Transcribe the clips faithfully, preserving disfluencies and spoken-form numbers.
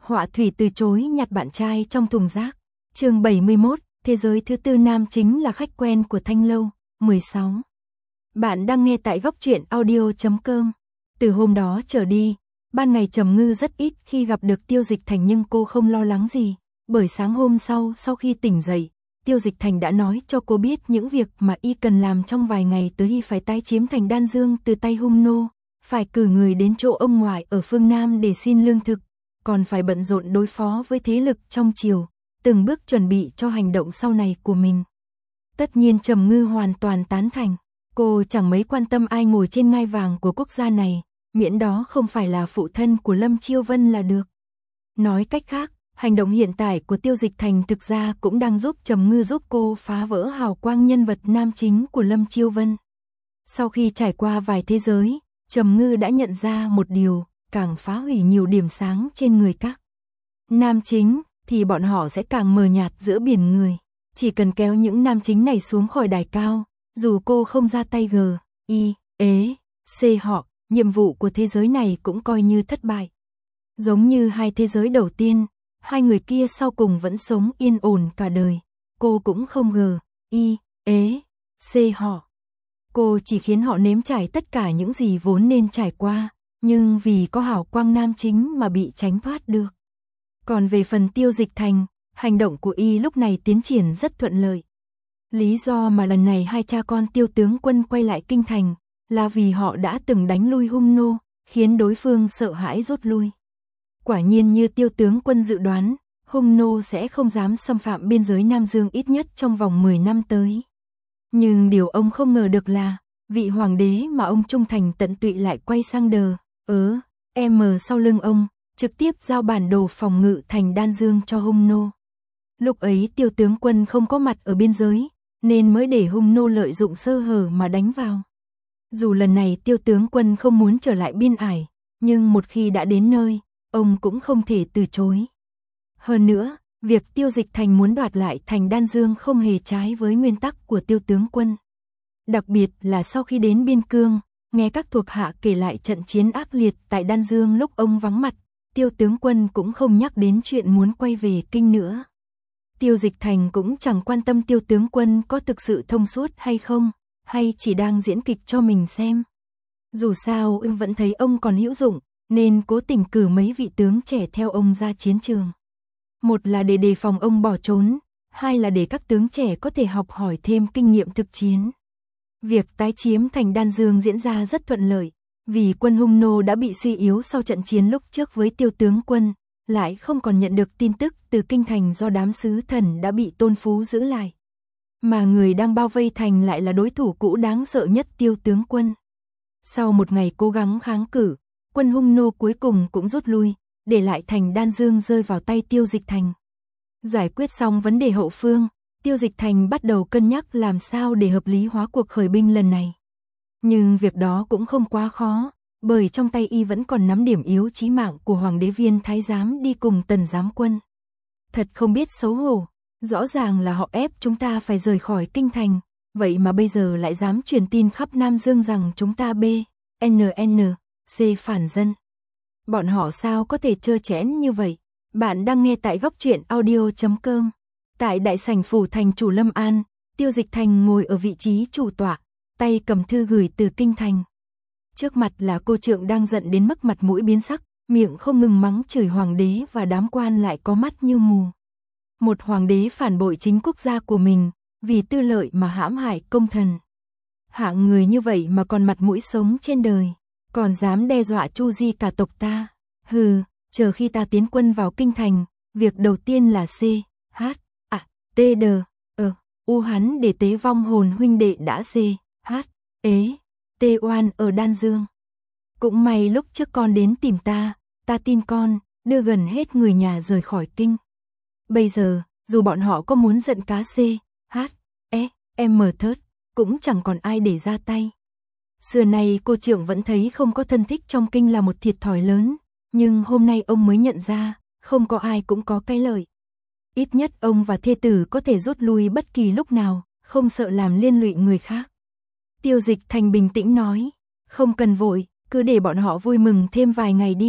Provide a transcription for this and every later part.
Họa thủy từ chối nhặt bạn trai trong thùng rác. Chương bảy mươi mốt, thế giới thứ tư nam chính là khách quen của Thanh Lâu. mười sáu. Bạn đang nghe tại góc truyện audio chấm com. Từ hôm đó trở đi, ban ngày Trầm Ngư rất ít khi gặp được Tiêu Dịch Thành, nhưng cô không lo lắng gì, bởi sáng hôm sau sau khi tỉnh dậy, Tiêu Dịch Thành đã nói cho cô biết những việc mà y cần làm trong vài ngày tới. Y phải tái chiếm thành Đan Dương từ tay hung nô, phải cử người đến chỗ ông ngoại ở phương Nam để xin lương thực, còn phải bận rộn đối phó với thế lực trong triều, từng bước chuẩn bị cho hành động sau này của mình. Tất nhiên Trầm Ngư hoàn toàn tán thành, cô chẳng mấy quan tâm ai ngồi trên ngai vàng của quốc gia này, miễn đó không phải là phụ thân của Lâm Chiêu Vân là được. Nói cách khác, hành động hiện tại của Tiêu Dịch Thành thực ra cũng đang giúp Trầm Ngư giúp cô phá vỡ hào quang nhân vật nam chính của Lâm Chiêu Vân. Sau khi trải qua vài thế giới, Trầm Ngư đã nhận ra một điều, càng phá hủy nhiều điểm sáng trên người các nam chính, thì bọn họ sẽ càng mờ nhạt giữa biển người. Chỉ cần kéo những nam chính này xuống khỏi đài cao, dù cô không ra tay g, i, ế, c họ, nhiệm vụ của thế giới này cũng coi như thất bại. Giống như hai thế giới đầu tiên, hai người kia sau cùng vẫn sống yên ổn cả đời. Cô cũng không g, i, ế, c họ. Cô chỉ khiến họ nếm trải tất cả những gì vốn nên trải qua, nhưng vì có hào quang nam chính mà bị tránh thoát được. Còn về phần Tiêu Dịch Thành, hành động của y lúc này tiến triển rất thuận lợi. Lý do mà lần này hai cha con Tiêu tướng quân quay lại kinh thành là vì họ đã từng đánh lui hung nô, khiến đối phương sợ hãi rút lui. Quả nhiên như Tiêu tướng quân dự đoán, hung nô sẽ không dám xâm phạm biên giới Nam Dương ít nhất trong vòng mười năm tới. Nhưng điều ông không ngờ được là, vị hoàng đế mà ông trung thành tận tụy lại quay sang đờ, ớ, em sau lưng ông, trực tiếp giao bản đồ phòng ngự thành Đan Dương cho hung nô. Lúc ấy Tiêu tướng quân không có mặt ở biên giới, nên mới để hung nô lợi dụng sơ hở mà đánh vào. Dù lần này Tiêu tướng quân không muốn trở lại biên ải, nhưng một khi đã đến nơi, ông cũng không thể từ chối. Hơn nữa, việc Tiêu Dịch Thành muốn đoạt lại thành Đan Dương không hề trái với nguyên tắc của Tiêu tướng quân. Đặc biệt là sau khi đến biên cương, nghe các thuộc hạ kể lại trận chiến ác liệt tại Đan Dương lúc ông vắng mặt, Tiêu tướng quân cũng không nhắc đến chuyện muốn quay về kinh nữa. Tiêu Dịch Thành cũng chẳng quan tâm Tiêu tướng quân có thực sự thông suốt hay không, hay chỉ đang diễn kịch cho mình xem. Dù sao ông vẫn thấy ông còn hữu dụng, nên cố tình cử mấy vị tướng trẻ theo ông ra chiến trường. Một là để đề phòng ông bỏ trốn, hai là để các tướng trẻ có thể học hỏi thêm kinh nghiệm thực chiến. Việc tái chiếm thành Đan Dương diễn ra rất thuận lợi, vì quân hung nô đã bị suy yếu sau trận chiến lúc trước với Tiêu tướng quân, lại không còn nhận được tin tức từ kinh thành do đám sứ thần đã bị Tôn Phú giữ lại. Mà người đang bao vây thành lại là đối thủ cũ đáng sợ nhất Tiêu tướng quân. Sau một ngày cố gắng kháng cự, quân hung nô cuối cùng cũng rút lui, để lại thành Đan Dương rơi vào tay Tiêu Dịch Thành. Giải quyết xong vấn đề hậu phương, Tiêu Dịch Thành bắt đầu cân nhắc làm sao để hợp lý hóa cuộc khởi binh lần này. Nhưng việc đó cũng không quá khó, bởi trong tay y vẫn còn nắm điểm yếu chí mạng của Hoàng đế Viên Thái Giám đi cùng Tần Giám quân. Thật không biết xấu hổ, rõ ràng là họ ép chúng ta phải rời khỏi kinh thành, vậy mà bây giờ lại dám truyền tin khắp Nam Dương rằng chúng ta b, n n, c phản dân. Bọn họ sao có thể trơ trẽn như vậy? Bạn đang nghe tại góc truyện audio chấm com. Tại đại sảnh phủ thành chủ Lâm An, Tiêu Dịch Thành ngồi ở vị trí chủ tọa, tay cầm thư gửi từ kinh thành. Trước mặt là cô trượng đang giận đến mức mặt mũi biến sắc, miệng không ngừng mắng chửi hoàng đế và đám quan lại có mắt như mù. Một hoàng đế phản bội chính quốc gia của mình, vì tư lợi mà hãm hại công thần. Hạng người như vậy mà còn mặt mũi sống trên đời, còn dám đe dọa chu di cả tộc ta. Hừ, chờ khi ta tiến quân vào kinh thành, việc đầu tiên là c, h, a, t, d, ờ, u hắn để tế vong hồn huynh đệ đã c, h, ế, t oan ở Đan Dương. Cũng may lúc trước con đến tìm ta, ta tin con, đưa gần hết người nhà rời khỏi kinh. Bây giờ, dù bọn họ có muốn giận cá c, h, e, m thớt, cũng chẳng còn ai để ra tay. Xưa nay cô trưởng vẫn thấy không có thân thích trong kinh là một thiệt thòi lớn, nhưng hôm nay ông mới nhận ra, không có ai cũng có cái lợi. Ít nhất ông và thê tử có thể rút lui bất kỳ lúc nào, không sợ làm liên lụy người khác. Tiêu Dịch Thành bình tĩnh nói, không cần vội, cứ để bọn họ vui mừng thêm vài ngày đi.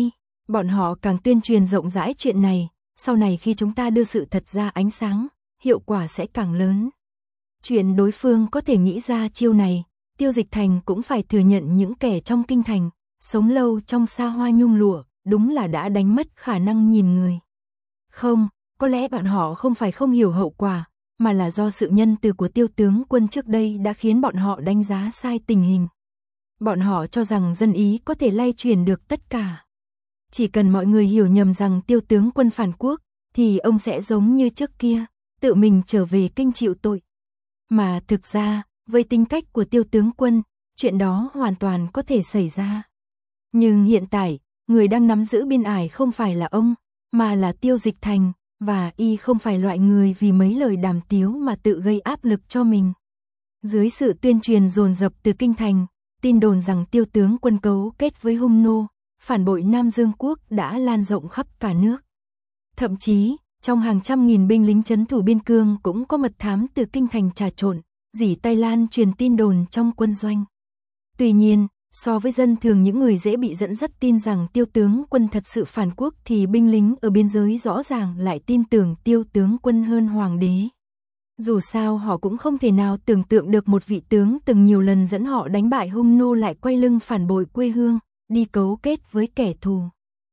Bọn họ càng tuyên truyền rộng rãi chuyện này, sau này khi chúng ta đưa sự thật ra ánh sáng, hiệu quả sẽ càng lớn. Chuyện đối phương có thể nghĩ ra chiêu này, Tiêu Dịch Thành cũng phải thừa nhận những kẻ trong kinh thành, sống lâu trong xa hoa nhung lụa, đúng là đã đánh mất khả năng nhìn người. Không, có lẽ bọn họ không phải không hiểu hậu quả, mà là do sự nhân từ của Tiêu tướng quân trước đây đã khiến bọn họ đánh giá sai tình hình. Bọn họ cho rằng dân ý có thể lay chuyển được tất cả. Chỉ cần mọi người hiểu nhầm rằng Tiêu tướng quân phản quốc, thì ông sẽ giống như trước kia, tự mình trở về kinh chịu tội. Mà thực ra, với tính cách của Tiêu tướng quân, chuyện đó hoàn toàn có thể xảy ra. Nhưng hiện tại, người đang nắm giữ biên ải không phải là ông, mà là Tiêu Dịch Thành, và y không phải loại người vì mấy lời đàm tiếu mà tự gây áp lực cho mình. Dưới sự tuyên truyền dồn dập từ kinh thành, tin đồn rằng Tiêu tướng quân cấu kết với hung nô, phản bội Nam Dương quốc đã lan rộng khắp cả nước. Thậm chí, trong hàng trăm nghìn binh lính trấn thủ biên cương cũng có mật thám từ kinh thành trà trộn, dỉ tay lan truyền tin đồn trong quân doanh. Tuy nhiên, so với dân thường những người dễ bị dẫn dắt tin rằng Tiêu tướng quân thật sự phản quốc thì binh lính ở biên giới rõ ràng lại tin tưởng Tiêu tướng quân hơn hoàng đế. Dù sao họ cũng không thể nào tưởng tượng được một vị tướng từng nhiều lần dẫn họ đánh bại hung nô lại quay lưng phản bội quê hương, đi cấu kết với kẻ thù.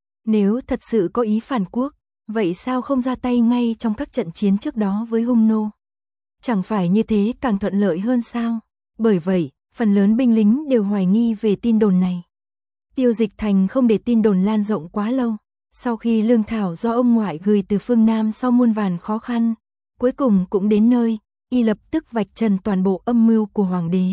Nếu thật sự có ý phản quốc, vậy sao không ra tay ngay trong các trận chiến trước đó với hung nô? Chẳng phải như thế càng thuận lợi hơn sao? Bởi vậy, phần lớn binh lính đều hoài nghi về tin đồn này. Tiêu Dịch Thành không để tin đồn lan rộng quá lâu. Sau khi lương thảo do ông ngoại gửi từ phương Nam sau muôn vàn khó khăn, cuối cùng cũng đến nơi, y lập tức vạch trần toàn bộ âm mưu của hoàng đế.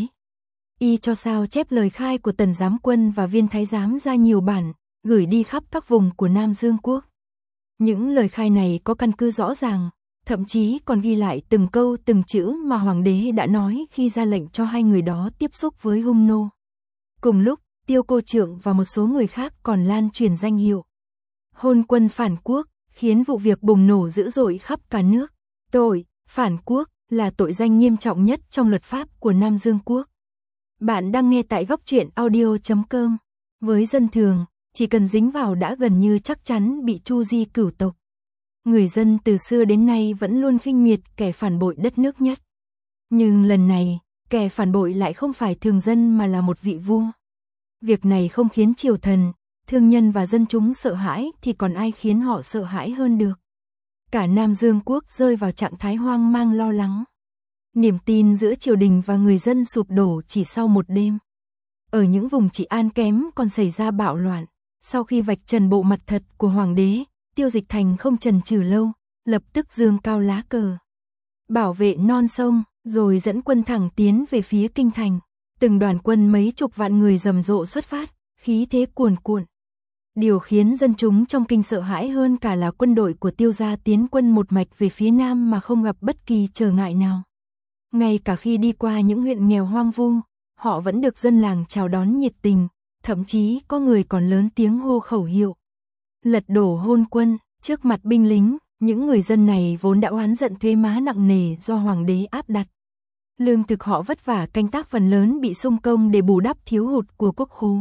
Y cho sao chép lời khai của Tần Giám Quân và Viên Thái Giám ra nhiều bản, gửi đi khắp các vùng của Nam Dương quốc. Những lời khai này có căn cứ rõ ràng, thậm chí còn ghi lại từng câu từng chữ mà hoàng đế đã nói khi ra lệnh cho hai người đó tiếp xúc với hung nô. Cùng lúc, Tiêu Cô Trượng và một số người khác còn lan truyền danh hiệu hôn quân phản quốc, khiến vụ việc bùng nổ dữ dội khắp cả nước. Tội phản quốc là tội danh nghiêm trọng nhất trong luật pháp của Nam Dương quốc. Bạn đang nghe tại góc truyện audio chấm com. Với dân thường, chỉ cần dính vào đã gần như chắc chắn bị tru di cửu tộc. Người dân từ xưa đến nay vẫn luôn khinh miệt kẻ phản bội đất nước nhất. Nhưng lần này, kẻ phản bội lại không phải thường dân mà là một vị vua. Việc này không khiến triều thần, thương nhân và dân chúng sợ hãi thì còn ai khiến họ sợ hãi hơn được. Cả Nam Dương quốc rơi vào trạng thái hoang mang lo lắng. Niềm tin giữa triều đình và người dân sụp đổ chỉ sau một đêm. Ở những vùng trị an kém còn xảy ra bạo loạn. Sau khi vạch trần bộ mặt thật của hoàng đế, Tiêu Dịch Thành không chần chừ lâu, lập tức giương cao lá cờ, bảo vệ non sông, rồi dẫn quân thẳng tiến về phía kinh thành. Từng đoàn quân mấy chục vạn người rầm rộ xuất phát, khí thế cuồn cuộn. Điều khiến dân chúng trong kinh sợ hãi hơn cả là quân đội của Tiêu gia tiến quân một mạch về phía nam mà không gặp bất kỳ trở ngại nào. Ngay cả khi đi qua những huyện nghèo hoang vu, họ vẫn được dân làng chào đón nhiệt tình, thậm chí có người còn lớn tiếng hô khẩu hiệu lật đổ hôn quân. Trước mặt binh lính, những người dân này vốn đã oán giận thuế má nặng nề do hoàng đế áp đặt. Lương thực họ vất vả canh tác phần lớn bị xung công để bù đắp thiếu hụt của quốc khố.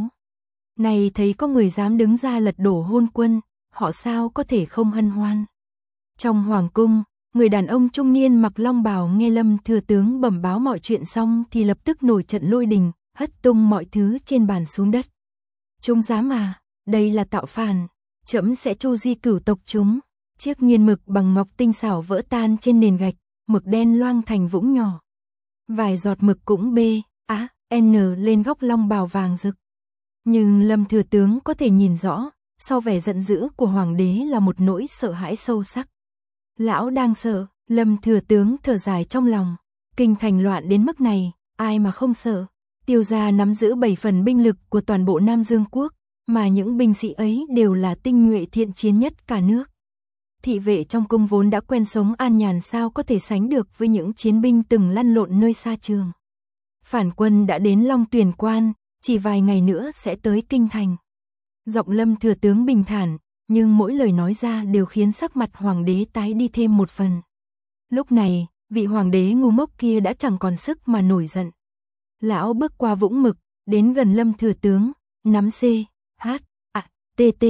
Này thấy có người dám đứng ra lật đổ hôn quân, họ sao có thể không hân hoan. Trong hoàng cung, người đàn ông trung niên mặc long bào nghe Lâm thừa tướng bẩm báo mọi chuyện xong thì lập tức nổi trận lôi đình, hất tung mọi thứ trên bàn xuống đất. Chúng dám à, đây là tạo phản, trẫm sẽ tru di cửu tộc chúng. Chiếc nghiên mực bằng ngọc tinh xảo vỡ tan trên nền gạch, mực đen loang thành vũng nhỏ. Vài giọt mực cũng bê, á, n lên góc long bào vàng rực. Nhưng Lâm thừa tướng có thể nhìn rõ, sau vẻ giận dữ của hoàng đế là một nỗi sợ hãi sâu sắc. Lão đang sợ, Lâm thừa tướng thở dài trong lòng. Kinh thành loạn đến mức này, ai mà không sợ. Tiêu gia nắm giữ bảy phần binh lực của toàn bộ Nam Dương quốc, mà những binh sĩ ấy đều là tinh nhuệ thiện chiến nhất cả nước. Thị vệ trong cung vốn đã quen sống an nhàn sao có thể sánh được với những chiến binh từng lăn lộn nơi xa trường. Phản quân đã đến Long Tuyền Quan, chỉ vài ngày nữa sẽ tới kinh thành. Giọng Lâm thừa tướng bình thản, nhưng mỗi lời nói ra đều khiến sắc mặt hoàng đế tái đi thêm một phần. Lúc này, vị hoàng đế ngu ngốc kia đã chẳng còn sức mà nổi giận. Lão bước qua vũng mực, đến gần Lâm thừa tướng, nắm C, H, A, T T,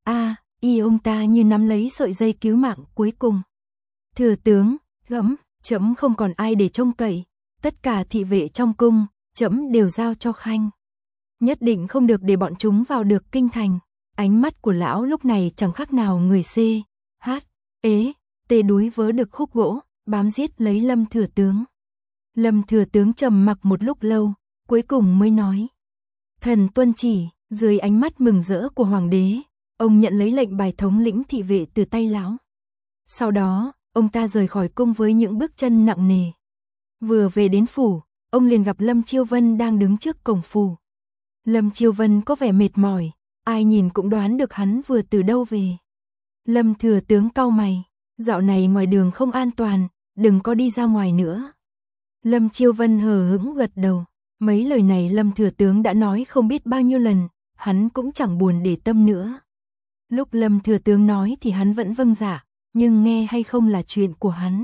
A, y ông ta như nắm lấy sợi dây cứu mạng cuối cùng. Thừa tướng, gẫm, trẫm không còn ai để trông cậy, tất cả thị vệ trong cung, trẫm đều giao cho Khanh. Nhất định không được để bọn chúng vào được kinh thành. Ánh mắt của lão lúc này chẳng khác nào người C, H, ế, tê đuối vớ được khúc gỗ, bám giết lấy Lâm thừa tướng. Lâm thừa tướng trầm mặc một lúc lâu, cuối cùng mới nói. Thần tuân chỉ, dưới ánh mắt mừng rỡ của hoàng đế, ông nhận lấy lệnh bài thống lĩnh thị vệ từ tay lão. Sau đó, ông ta rời khỏi cung với những bước chân nặng nề. Vừa về đến phủ, ông liền gặp Lâm Chiêu Vân đang đứng trước cổng phủ. Lâm Chiêu Vân có vẻ mệt mỏi, ai nhìn cũng đoán được hắn vừa từ đâu về. Lâm thừa tướng cau mày, dạo này ngoài đường không an toàn, đừng có đi ra ngoài nữa. Lâm Chiêu Vân hờ hững gật đầu, mấy lời này Lâm thừa tướng đã nói không biết bao nhiêu lần, hắn cũng chẳng buồn để tâm nữa. Lúc Lâm thừa tướng nói thì hắn vẫn vâng dạ, nhưng nghe hay không là chuyện của hắn.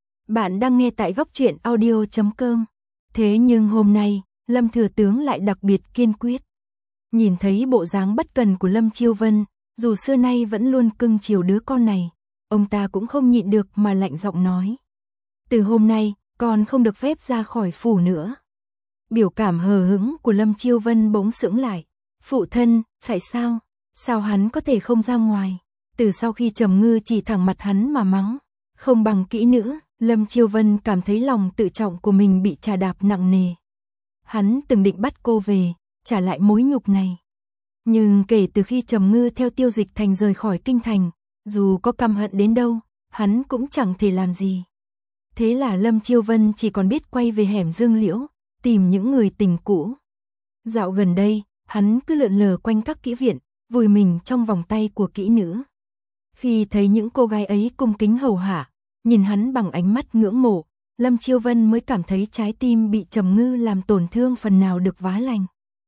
Bạn đang nghe tại góc truyện audio chấm com. Thế nhưng hôm nay, Lâm thừa tướng lại đặc biệt kiên quyết. Nhìn thấy bộ dáng bất cần của Lâm Chiêu Vân, dù xưa nay vẫn luôn cưng chiều đứa con này, ông ta cũng không nhịn được mà lạnh giọng nói. Từ hôm nay, con không được phép ra khỏi phủ nữa. Biểu cảm hờ hững của Lâm Chiêu Vân bỗng sững lại. Phụ thân, tại sao? Sao hắn có thể không ra ngoài? Từ sau khi Trầm Ngư chỉ thẳng mặt hắn mà mắng, không bằng kỹ nữa, Lâm Chiêu Vân cảm thấy lòng tự trọng của mình bị trà đạp nặng nề. Hắn từng định bắt cô về, trả lại mối nhục này. Nhưng kể từ khi Trầm Ngư theo Tiêu Dịch Thành rời khỏi kinh thành, dù có căm hận đến đâu, hắn cũng chẳng thể làm gì. Thế là Lâm Chiêu Vân chỉ còn biết quay về hẻm Dương Liễu, tìm những người tình cũ. Dạo gần đây, hắn cứ lượn lờ quanh các kỹ viện, vùi mình trong vòng tay của kỹ nữ. Khi thấy những cô gái ấy cung kính hầu hạ, nhìn hắn bằng ánh mắt ngưỡng mộ, Lâm Chiêu Vân mới cảm thấy trái tim bị Trầm Ngư làm tổn thương phần nào được vá lành.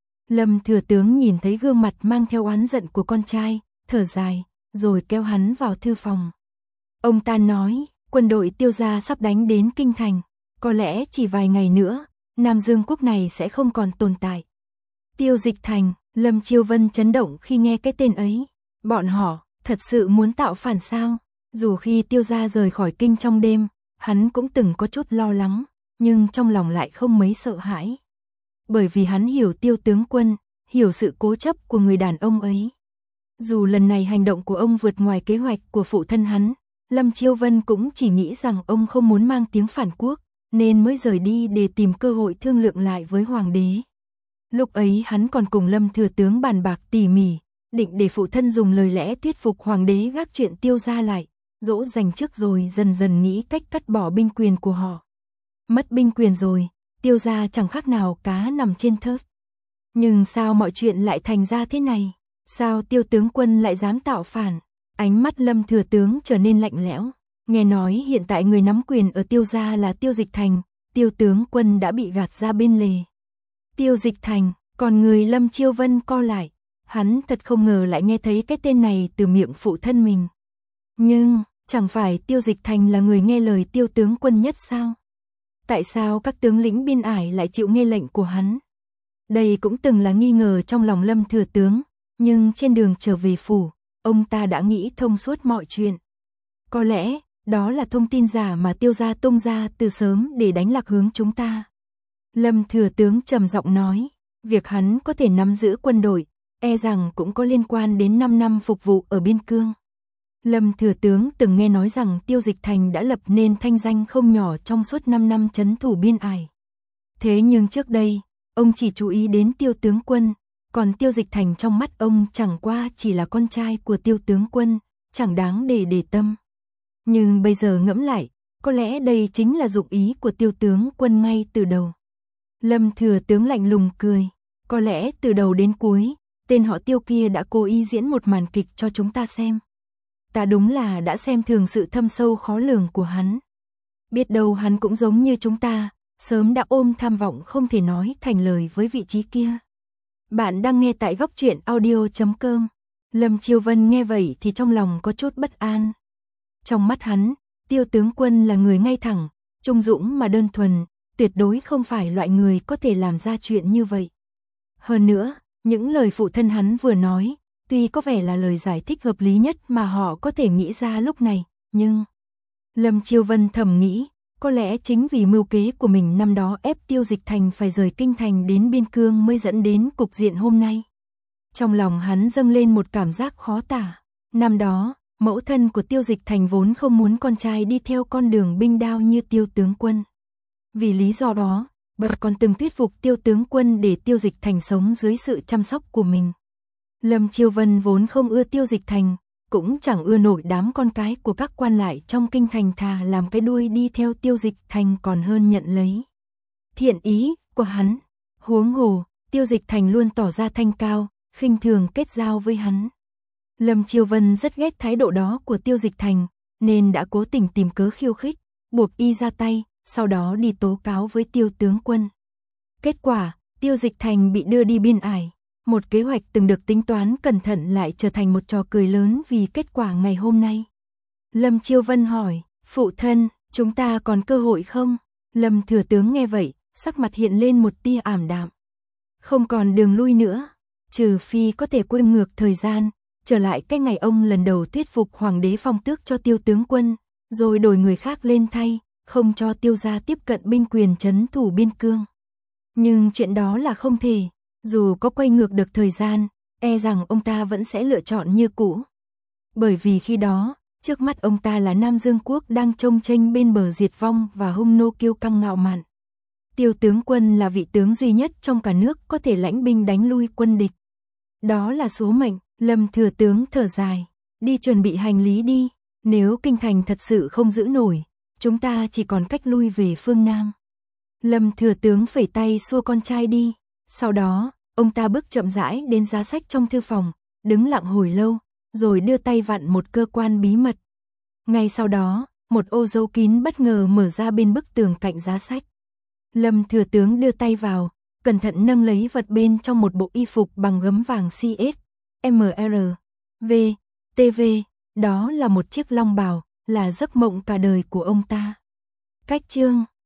Lâm thừa tướng nhìn thấy gương mặt mang theo oán giận của con trai, thở dài, rồi kéo hắn vào thư phòng. Ông ta nói, quân đội Tiêu gia sắp đánh đến kinh thành, có lẽ chỉ vài ngày nữa, Nam Dương quốc này sẽ không còn tồn tại. Tiêu Dịch Thành, Lâm Chiêu Vân chấn động khi nghe cái tên ấy. Bọn họ, thật sự muốn tạo phản sao? Dù khi Tiêu gia rời khỏi kinh trong đêm, hắn cũng từng có chút lo lắng, nhưng trong lòng lại không mấy sợ hãi. Bởi vì hắn hiểu Tiêu tướng quân, hiểu sự cố chấp của người đàn ông ấy. Dù lần này hành động của ông vượt ngoài kế hoạch của phụ thân hắn, Lâm Chiêu Vân cũng chỉ nghĩ rằng ông không muốn mang tiếng phản quốc, nên mới rời đi để tìm cơ hội thương lượng lại với hoàng đế. Lúc ấy hắn còn cùng Lâm thừa tướng bàn bạc tỉ mỉ, định để phụ thân dùng lời lẽ thuyết phục hoàng đế gác chuyện Tiêu gia lại, dỗ dành trước rồi dần dần nghĩ cách cắt bỏ binh quyền của họ. Mất binh quyền rồi, Tiêu gia chẳng khác nào cá nằm trên thớt. Nhưng sao mọi chuyện lại thành ra thế này? Sao Tiêu tướng quân lại dám tạo phản? Ánh mắt Lâm thừa tướng trở nên lạnh lẽo. Nghe nói hiện tại người nắm quyền ở Tiêu gia là Tiêu Dịch Thành, Tiêu tướng quân đã bị gạt ra bên lề. Tiêu Dịch Thành, còn người Lâm Chiêu Vân co lại. Hắn thật không ngờ lại nghe thấy cái tên này từ miệng phụ thân mình. Nhưng, chẳng phải Tiêu Dịch Thành là người nghe lời Tiêu tướng quân nhất sao? Tại sao các tướng lĩnh biên ải lại chịu nghe lệnh của hắn? Đây cũng từng là nghi ngờ trong lòng Lâm thừa tướng, nhưng trên đường trở về phủ, ông ta đã nghĩ thông suốt mọi chuyện. Có lẽ, đó là thông tin giả mà Tiêu gia tung ra từ sớm để đánh lạc hướng chúng ta. Lâm thừa tướng trầm giọng nói, việc hắn có thể nắm giữ quân đội, e rằng cũng có liên quan đến năm năm phục vụ ở biên cương. Lâm thừa tướng từng nghe nói rằng Tiêu Dịch Thành đã lập nên thanh danh không nhỏ trong suốt năm năm trấn thủ biên ải. Thế nhưng trước đây, ông chỉ chú ý đến Tiêu tướng quân, còn Tiêu Dịch Thành trong mắt ông chẳng qua chỉ là con trai của Tiêu tướng quân, chẳng đáng để để tâm. Nhưng bây giờ ngẫm lại, có lẽ đây chính là dụng ý của Tiêu tướng quân ngay từ đầu. Lâm thừa tướng lạnh lùng cười, có lẽ từ đầu đến cuối, tên họ Tiêu kia đã cố ý diễn một màn kịch cho chúng ta xem. Ta đúng là đã xem thường sự thâm sâu khó lường của hắn. Biết đâu hắn cũng giống như chúng ta, sớm đã ôm tham vọng không thể nói thành lời với vị trí kia. Bạn đang nghe tại góc truyện audio chấm com. Lâm Chiêu Vân nghe vậy thì trong lòng có chút bất an. Trong mắt hắn, Tiêu tướng quân là người ngay thẳng, trung dũng mà đơn thuần, tuyệt đối không phải loại người có thể làm ra chuyện như vậy. Hơn nữa, những lời phụ thân hắn vừa nói, Tuy có vẻ là lời giải thích hợp lý nhất mà họ có thể nghĩ ra lúc này, nhưng Lâm Chiêu Vân thầm nghĩ, có lẽ chính vì mưu kế của mình năm đó ép Tiêu Dịch Thành phải rời kinh thành đến biên cương mới dẫn đến cục diện hôm nay. Trong lòng hắn dâng lên một cảm giác khó tả. Năm đó, mẫu thân của Tiêu Dịch Thành vốn không muốn con trai đi theo con đường binh đao như Tiêu tướng quân. Vì lý do đó, bà còn từng thuyết phục Tiêu tướng quân để Tiêu Dịch Thành sống dưới sự chăm sóc của mình. Lâm Chiêu Vân vốn không ưa Tiêu Dịch Thành, cũng chẳng ưa nổi đám con cái của các quan lại trong kinh thành, thà làm cái đuôi đi theo Tiêu Dịch Thành còn hơn nhận lấy thiện ý của hắn. Huống hồ, Tiêu Dịch Thành luôn tỏ ra thanh cao, khinh thường kết giao với hắn. Lâm Chiêu Vân rất ghét thái độ đó của Tiêu Dịch Thành, nên đã cố tình tìm cớ khiêu khích, buộc y ra tay, sau đó đi tố cáo với Tiêu tướng quân. Kết quả, Tiêu Dịch Thành bị đưa đi biên ải. Một kế hoạch từng được tính toán cẩn thận lại trở thành một trò cười lớn vì kết quả ngày hôm nay. Lâm Chiêu Vân hỏi, phụ thân, chúng ta còn cơ hội không? Lâm thừa tướng nghe vậy, sắc mặt hiện lên một tia ảm đạm. Không còn đường lui nữa, trừ phi có thể quay ngược thời gian, trở lại cái ngày ông lần đầu thuyết phục hoàng đế phong tước cho Tiêu tướng quân, rồi đổi người khác lên thay, không cho Tiêu gia tiếp cận binh quyền trấn thủ biên cương. Nhưng chuyện đó là không thể. Dù có quay ngược được thời gian, e rằng ông ta vẫn sẽ lựa chọn như cũ. Bởi vì khi đó, trước mắt ông ta là Nam Dương Quốc đang chông chênh bên bờ diệt vong và hung nô kiêu căng ngạo mạn. Tiêu tướng quân là vị tướng duy nhất trong cả nước có thể lãnh binh đánh lui quân địch. Đó là số mệnh. Lâm thừa tướng thở dài, đi chuẩn bị hành lý đi, nếu kinh thành thật sự không giữ nổi, chúng ta chỉ còn cách lui về phương Nam. Lâm thừa tướng phẩy tay xua con trai đi. Sau đó, ông ta bước chậm rãi đến giá sách trong thư phòng, đứng lặng hồi lâu, rồi đưa tay vặn một cơ quan bí mật. Ngay sau đó, một ô dấu kín bất ngờ mở ra bên bức tường cạnh giá sách. Lâm thừa tướng đưa tay vào, cẩn thận nâng lấy vật bên trong một bộ y phục bằng gấm vàng xê ét, em rờ, vê, tê vê, đó là một chiếc long bào, là giấc mộng cả đời của ông ta. Cách chương